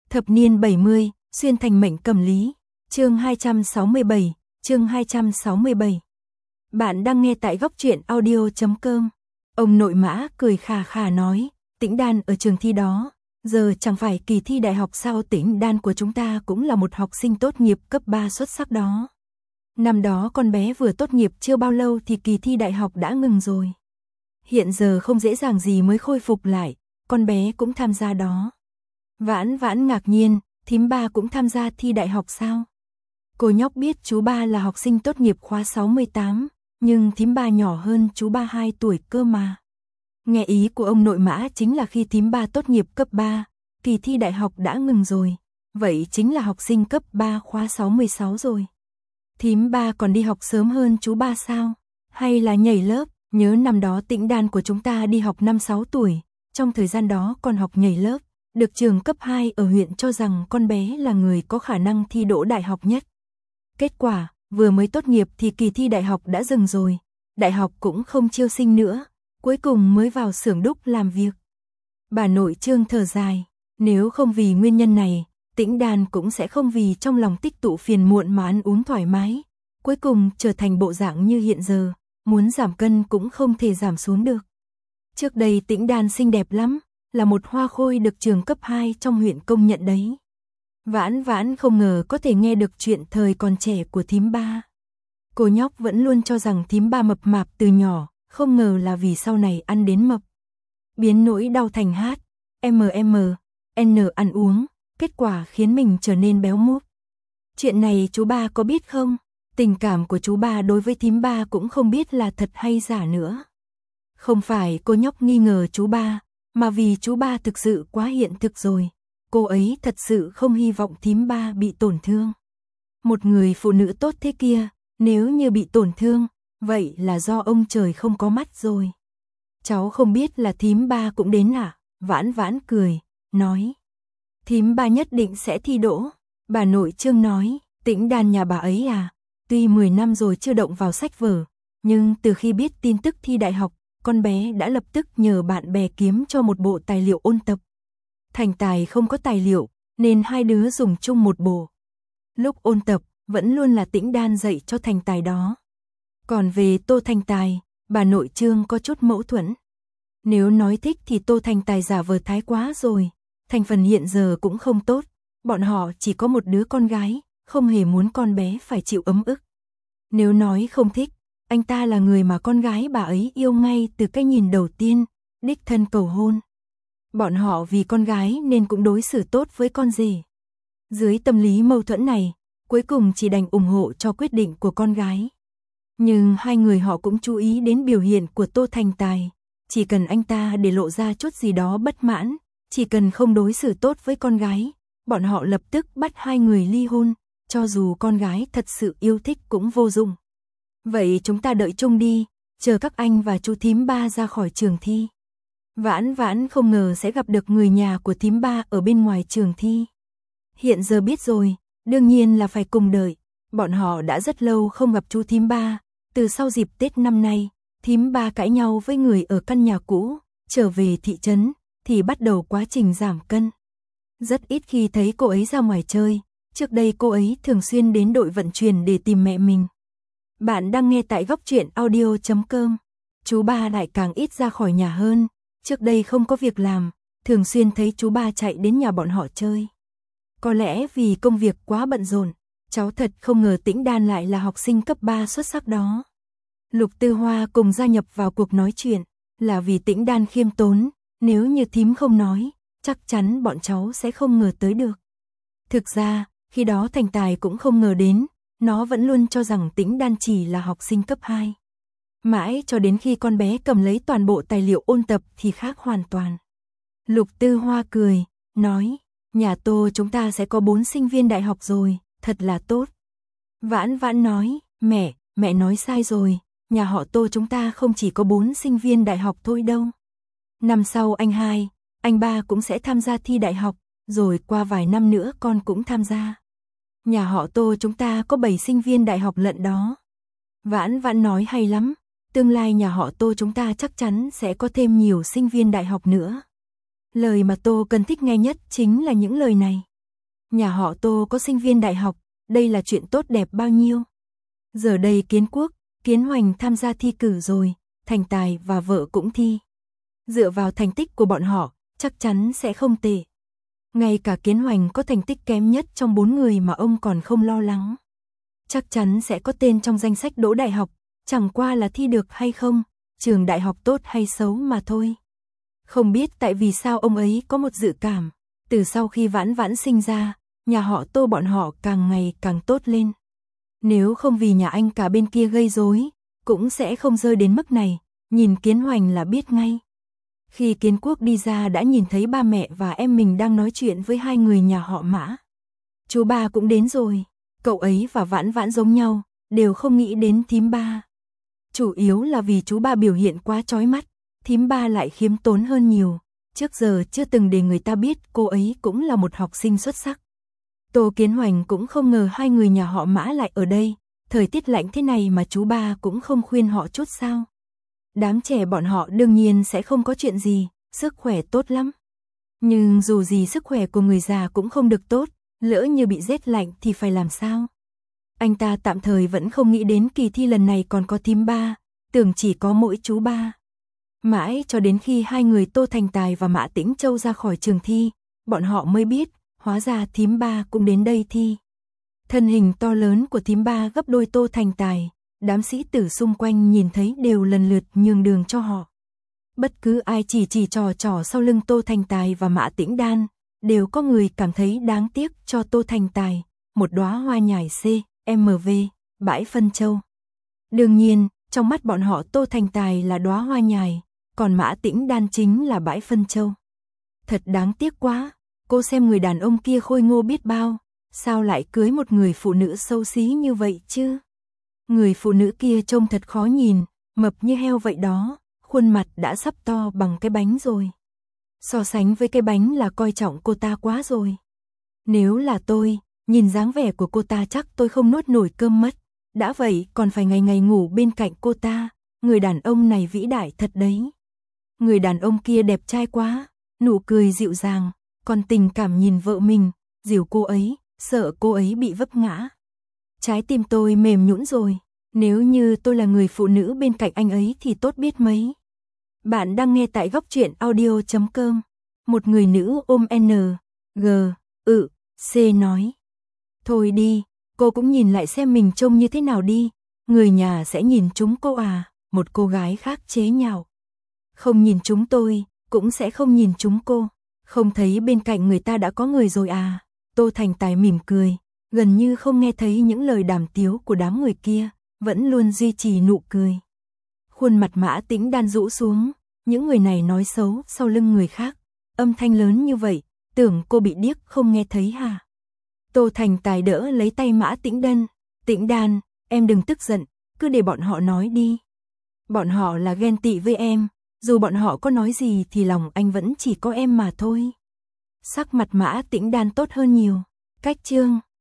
Thập niên 70, xuyên thành mệnh cầm lý. Chương 267, chương 267. Bạn đang nghe tại góc truyện audio.com. Ông nội Mã cười khà khà nói, Tĩnh Đan ở trường thi đó, giờ chẳng phải kỳ thi đại học sao? Tĩnh Đan của chúng ta cũng là một học sinh tốt nghiệp cấp 3 xuất sắc đó. Năm đó con bé vừa tốt nghiệp chưa bao lâu thì kỳ thi đại học đã ngừng rồi. Hiện giờ không dễ dàng gì mới khôi phục lại, con bé cũng tham gia đó. Vãn Vãn ngạc nhiên, thím Ba cũng tham gia thi đại học sao? Cô nhóc biết chú Ba là học sinh tốt nghiệp khóa 68, nhưng thím Ba nhỏ hơn chú Ba 2 tuổi cơ mà. Nghe ý của ông nội Mã chính là khi thím Ba tốt nghiệp cấp 3, kỳ thi đại học đã ngừng rồi, vậy chính là học sinh cấp 3 khóa 66 rồi. Thím Ba còn đi học sớm hơn chú Ba sao? Hay là nhảy lớp? Nhớ năm đó Tĩnh Đan của chúng ta đi học 5-6 tuổi, trong thời gian đó còn học nhảy lớp, được trường cấp 2 ở huyện cho rằng con bé là người có khả năng thi đỗ đại học nhất. Kết quả, vừa mới tốt nghiệp thì kỳ thi đại học đã dừng rồi, đại học cũng không chiêu sinh nữa, cuối cùng mới vào xưởng đúc làm việc. Bà nội Trương thở dài, nếu không vì nguyên nhân này, Tĩnh Đan cũng sẽ không vì trong lòng tích tụ phiền muộn mà ăn uống thoải mái, cuối cùng trở thành bộ dạng như hiện giờ, muốn giảm cân cũng không thể giảm xuống được. Trước đây Tĩnh Đan xinh đẹp lắm, là một hoa khôi được trường cấp 2 trong huyện công nhận đấy. Vãn Vãn không ngờ có thể nghe được chuyện thời còn trẻ của thím Ba. Cô nhóc vẫn luôn cho rằng thím Ba mập mạp từ nhỏ, không ngờ là vì sau này ăn đến mập. Biến nỗi đau thành N ăn uống, kết quả khiến mình trở nên béo múp. Chuyện này chú Ba có biết không? Tình cảm của chú Ba đối với thím Ba cũng không biết là thật hay giả nữa. Không phải cô nhóc nghi ngờ chú Ba, mà vì chú Ba thực sự quá hiện thực rồi. Cô ấy thật sự không hy vọng thím Ba bị tổn thương. Một người phụ nữ tốt thế kia, nếu như bị tổn thương, vậy là do ông trời không có mắt rồi. Cháu không biết là thím Ba cũng đến à? Vãn Vãn cười, nói. Thím Ba nhất định sẽ thi đỗ. Bà nội Trương nói, Tĩnh Đan nhà bà ấy à, tuy 10 năm rồi chưa động vào sách vở, nhưng từ khi biết tin tức thi đại học, con bé đã lập tức nhờ bạn bè kiếm cho một bộ tài liệu ôn tập. Thành Tài không có tài liệu, nên hai đứa dùng chung một bộ. Lúc ôn tập, vẫn luôn là Tĩnh Đan dạy cho Thành Tài đó. Còn về Tô Thành Tài, bà nội Trương có chút mâu thuẫn. Nếu nói thích thì Tô Thành Tài giả vờ thái quá rồi, thành phần hiện giờ cũng không tốt, bọn họ chỉ có một đứa con gái, không hề muốn con bé phải chịu ấm ức. Nếu nói không thích, anh ta là người mà con gái bà ấy yêu ngay từ cái nhìn đầu tiên, đích thân cầu hôn. Bọn họ vì con gái nên cũng đối xử tốt với con rể. Dưới tâm lý mâu thuẫn này, cuối cùng chỉ đành ủng hộ cho quyết định của con gái. Nhưng hai người họ cũng chú ý đến biểu hiện của Tô Thành Tài. Chỉ cần anh ta để lộ ra chút gì đó bất mãn, chỉ cần không đối xử tốt với con gái, bọn họ lập tức bắt hai người ly hôn, cho dù con gái thật sự yêu thích cũng vô dụng. Vậy chúng ta đợi chung đi, chờ các anh và chú thím Ba ra khỏi trường thi. Vãn Vãn không ngờ sẽ gặp được người nhà của thím Ba ở bên ngoài trường thi. Hiện giờ biết rồi, đương nhiên là phải cùng đợi. Bọn họ đã rất lâu không gặp chú thím Ba, từ sau dịp Tết năm nay, thím Ba cãi nhau với người ở căn nhà cũ, trở về thị trấn, thì bắt đầu quá trình giảm cân. Rất ít khi thấy cô ấy ra ngoài chơi, trước đây cô ấy thường xuyên đến đội vận chuyển để tìm mẹ mình. Bạn đang nghe tại góc truyện audio.com. Chú Ba lại càng ít ra khỏi nhà hơn, trước đây không có việc làm, thường xuyên thấy chú Ba chạy đến nhà bọn họ chơi. Có lẽ vì công việc quá bận rộn, cháu thật không ngờ Tĩnh Đan lại là học sinh cấp 3 xuất sắc đó. Lục Tư Hoa cùng gia nhập vào cuộc nói chuyện, là vì Tĩnh Đan khiêm tốn, nếu như thím không nói, chắc chắn bọn cháu sẽ không ngờ tới được. Thực ra, khi đó Thành Tài cũng không ngờ đến, nó vẫn luôn cho rằng Tĩnh Đan chỉ là học sinh cấp 2. Mãi cho đến khi con bé cầm lấy toàn bộ tài liệu ôn tập thì khác hoàn toàn. Lục Tư Hoa cười, nói, nhà Tô chúng ta sẽ có 4 sinh viên đại học rồi, thật là tốt. Vãn Vãn nói, mẹ nói sai rồi, nhà họ Tô chúng ta không chỉ có 4 sinh viên đại học thôi đâu. Năm sau anh 2, anh 3 cũng sẽ tham gia thi đại học, rồi qua vài năm nữa con cũng tham gia. Nhà họ Tô chúng ta có 7 sinh viên đại học lận đó. Vãn Vãn nói hay lắm, tương lai nhà họ Tô chúng ta chắc chắn sẽ có thêm nhiều sinh viên đại học nữa. Lời mà Tô Cần thích nghe nhất chính là những lời này. Nhà họ Tô có sinh viên đại học, đây là chuyện tốt đẹp bao nhiêu. Giờ đây Kiến Quốc, Kiến Hoành tham gia thi cử rồi, Thành Tài và vợ cũng thi. Dựa vào thành tích của bọn họ, chắc chắn sẽ không tệ. Ngay cả Kiến Hoành có thành tích kém nhất trong 4 người mà ông còn không lo lắng. Chắc chắn sẽ có tên trong danh sách đỗ đại học, chẳng qua là thi được hay không, trường đại học tốt hay xấu mà thôi. Không biết tại vì sao ông ấy có một dự cảm, từ sau khi Vãn Vãn sinh ra, nhà họ Tô bọn họ càng ngày càng tốt lên. Nếu không vì nhà anh cả bên kia gây rối, cũng sẽ không rơi đến mức này, nhìn Kiến Hoành là biết ngay. Khi Kiến Quốc đi ra đã nhìn thấy ba mẹ và em mình đang nói chuyện với hai người nhà họ Mã. Chú ba cũng đến rồi, cậu ấy và Vãn Vãn giống nhau, đều không nghĩ đến thím ba. Chủ yếu là vì chú ba biểu hiện quá chói mắt, thím ba lại khiêm tốn hơn nhiều, trước giờ chưa từng để người ta biết cô ấy cũng là một học sinh xuất sắc. Tô Kiến Hoành cũng không ngờ hai người nhà họ Mã lại ở đây, thời tiết lạnh thế này mà chú ba cũng không khuyên họ chút sao. Đám trẻ bọn họ đương nhiên sẽ không có chuyện gì, sức khỏe tốt lắm. Nhưng dù gì sức khỏe của người già cũng không được tốt, lỡ như bị rét lạnh thì phải làm sao? Anh ta tạm thời vẫn không nghĩ đến kỳ thi lần này còn có thím ba, tưởng chỉ có mỗi chú ba. Mãi cho đến khi hai người Tô Thành Tài và Mã Tĩnh Châu ra khỏi trường thi, bọn họ mới biết, hóa ra thím ba cũng đến đây thi. Thân hình to lớn của thím ba gấp đôi Tô Thành Tài, đám sĩ tử xung quanh nhìn thấy đều lần lượt nhường đường cho họ. Bất cứ ai chỉ trò sau lưng Tô Thành Tài và Mã Tĩnh Đan, đều có người cảm thấy đáng tiếc cho Tô Thành Tài, một đóa hoa nhài CMV, bãi phân châu. Đương nhiên, trong mắt bọn họ Tô Thành Tài là đóa hoa nhài, còn Mã Tĩnh Đan chính là bãi phân châu. Thật đáng tiếc quá, cô xem người đàn ông kia khôi ngô biết bao, sao lại cưới một người phụ nữ xấu xí như vậy chứ? Người phụ nữ kia trông thật khó nhìn, mập như heo vậy đó, khuôn mặt đã sắp to bằng cái bánh rồi. So sánh với cái bánh là coi trọng cô ta quá rồi. Nếu là tôi, nhìn dáng vẻ của cô ta chắc tôi không nuốt nổi cơm mất. Đã vậy còn phải ngày ngày ngủ bên cạnh cô ta, người đàn ông này vĩ đại thật đấy. Người đàn ông kia đẹp trai quá, nụ cười dịu dàng, còn tình cảm nhìn vợ mình, dìu cô ấy, sợ cô ấy bị vấp ngã. Trái tim tôi mềm nhũn rồi, nếu như tôi là người phụ nữ bên cạnh anh ấy thì tốt biết mấy. Bạn đang nghe tại góc truyện audio.com. Một người nữ ôm C nói. Thôi đi, cô cũng nhìn lại xem mình trông như thế nào đi, người nhà sẽ nhìn chúng cô à, một cô gái khác chế nhạo. Không nhìn chúng tôi, cũng sẽ không nhìn chúng cô, không thấy bên cạnh người ta đã có người rồi à. Tô Thành Tài mỉm cười, gần như không nghe thấy những lời đàm tiếu của đám người kia, vẫn luôn duy trì nụ cười. Khuôn mặt Mã Tĩnh Đan rũ xuống, những người này nói xấu sau lưng người khác, âm thanh lớn như vậy, tưởng cô bị điếc không nghe thấy hả? Tô Thành Tài đỡ lấy tay Mã Tĩnh Đan, Tĩnh Đan, em đừng tức giận, cứ để bọn họ nói đi. Bọn họ là ghen tị với em, dù bọn họ có nói gì thì lòng anh vẫn chỉ có em mà thôi. Sắc mặt Mã Tĩnh Đan tốt hơn nhiều, cách chương.